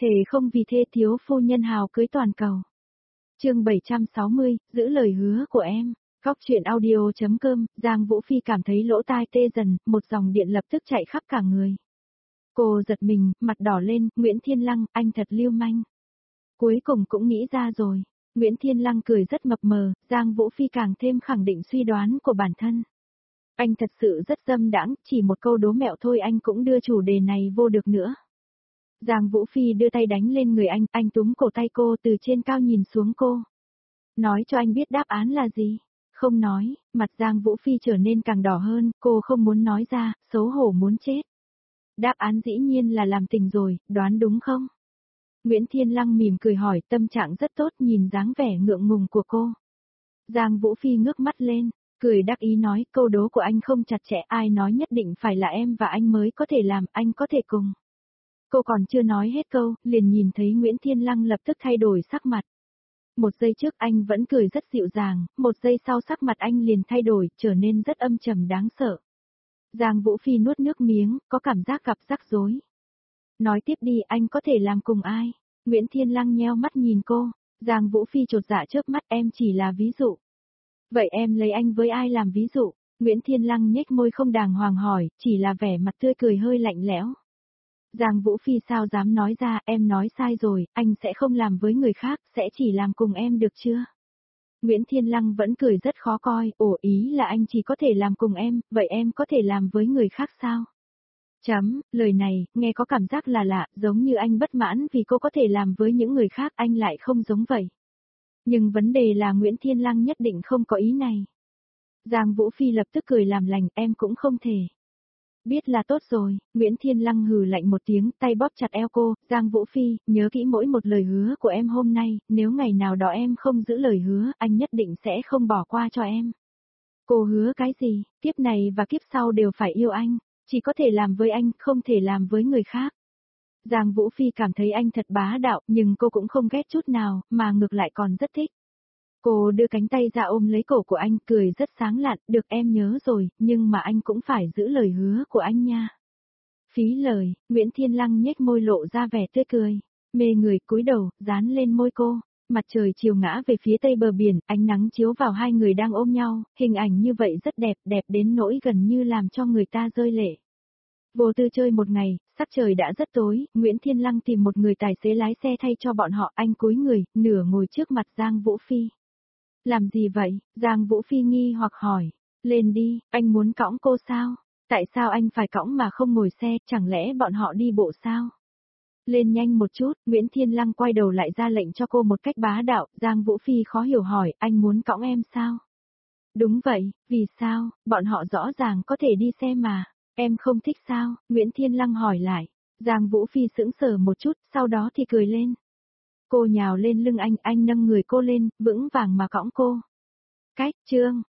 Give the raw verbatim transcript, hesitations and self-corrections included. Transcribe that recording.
Thề không vì thê thiếu phu nhân hào cưới toàn cầu. Chương bảy trăm sáu mươi, giữ lời hứa của em. Góc truyện audio.com, Giang Vũ Phi cảm thấy lỗ tai tê dần, một dòng điện lập tức chạy khắp cả người. Cô giật mình, mặt đỏ lên, Nguyễn Thiên Lăng, anh thật lưu manh. Cuối cùng cũng nghĩ ra rồi. Nguyễn Thiên Lăng cười rất mập mờ, Giang Vũ Phi càng thêm khẳng định suy đoán của bản thân. Anh thật sự rất dâm đãng, chỉ một câu đố mẹo thôi anh cũng đưa chủ đề này vô được nữa. Giang Vũ Phi đưa tay đánh lên người anh, anh túm cổ tay cô từ trên cao nhìn xuống cô. Nói cho anh biết đáp án là gì. Không nói, mặt Giang Vũ Phi trở nên càng đỏ hơn, cô không muốn nói ra, xấu hổ muốn chết. Đáp án dĩ nhiên là làm tình rồi, đoán đúng không? Nguyễn Thiên Lăng mỉm cười hỏi, tâm trạng rất tốt, nhìn dáng vẻ ngượng ngùng của cô. Giang Vũ Phi ngước mắt lên, cười đắc ý nói, câu đố của anh không chặt chẽ, ai nói nhất định phải là em và anh mới có thể làm, anh có thể cùng. Cô còn chưa nói hết câu, liền nhìn thấy Nguyễn Thiên Lăng lập tức thay đổi sắc mặt. Một giây trước anh vẫn cười rất dịu dàng, một giây sau sắc mặt anh liền thay đổi, trở nên rất âm trầm đáng sợ. Giang Vũ Phi nuốt nước miếng, có cảm giác gặp rắc rối. Nói tiếp đi, anh có thể làm cùng ai? Nguyễn Thiên Lăng nheo mắt nhìn cô, Giang Vũ Phi chột dạ chớp mắt, em chỉ là ví dụ. Vậy em lấy anh với ai làm ví dụ? Nguyễn Thiên Lăng nhếch môi không đàng hoàng hỏi, chỉ là vẻ mặt tươi cười hơi lạnh lẽo. Giang Vũ Phi sao dám nói ra, em nói sai rồi, anh sẽ không làm với người khác, sẽ chỉ làm cùng em được chưa? Nguyễn Thiên Lăng vẫn cười rất khó coi, ồ ý là anh chỉ có thể làm cùng em, vậy em có thể làm với người khác sao? Chấm, lời này, nghe có cảm giác là lạ, giống như anh bất mãn vì cô có thể làm với những người khác, anh lại không giống vậy. Nhưng vấn đề là Nguyễn Thiên Lăng nhất định không có ý này. Giang Vũ Phi lập tức cười làm lành, em cũng không thể. Biết là tốt rồi, Nguyễn Thiên Lăng hừ lạnh một tiếng, tay bóp chặt eo cô, Giang Vũ Phi, nhớ kỹ mỗi một lời hứa của em hôm nay, nếu ngày nào đó em không giữ lời hứa, anh nhất định sẽ không bỏ qua cho em. Cô hứa cái gì, kiếp này và kiếp sau đều phải yêu anh, chỉ có thể làm với anh, không thể làm với người khác. Giang Vũ Phi cảm thấy anh thật bá đạo, nhưng cô cũng không ghét chút nào, mà ngược lại còn rất thích. Cô đưa cánh tay ra ôm lấy cổ của anh, cười rất sáng lạn, được em nhớ rồi, nhưng mà anh cũng phải giữ lời hứa của anh nha. Phí lời, Nguyễn Thiên Lăng nhếch môi lộ ra vẻ tươi cười, mê người cúi đầu, dán lên môi cô. Mặt trời chiều ngã về phía tây bờ biển, ánh nắng chiếu vào hai người đang ôm nhau, hình ảnh như vậy rất đẹp, đẹp đến nỗi gần như làm cho người ta rơi lệ. Vô tư chơi một ngày, sắc trời đã rất tối, Nguyễn Thiên Lăng tìm một người tài xế lái xe thay cho bọn họ, anh cúi người, nửa ngồi trước mặt Giang Vũ Phi. Làm gì vậy? Giang Vũ Phi nghi hoặc hỏi. Lên đi, anh muốn cõng cô sao? Tại sao anh phải cõng mà không ngồi xe, chẳng lẽ bọn họ đi bộ sao? Lên nhanh một chút, Nguyễn Thiên Lăng quay đầu lại ra lệnh cho cô một cách bá đạo, Giang Vũ Phi khó hiểu hỏi, anh muốn cõng em sao? Đúng vậy, vì sao, bọn họ rõ ràng có thể đi xe mà, em không thích sao? Nguyễn Thiên Lăng hỏi lại, Giang Vũ Phi sững sờ một chút, sau đó thì cười lên. Cô nhào lên lưng anh, anh nâng người cô lên, vững vàng mà cõng cô. Cách, chương.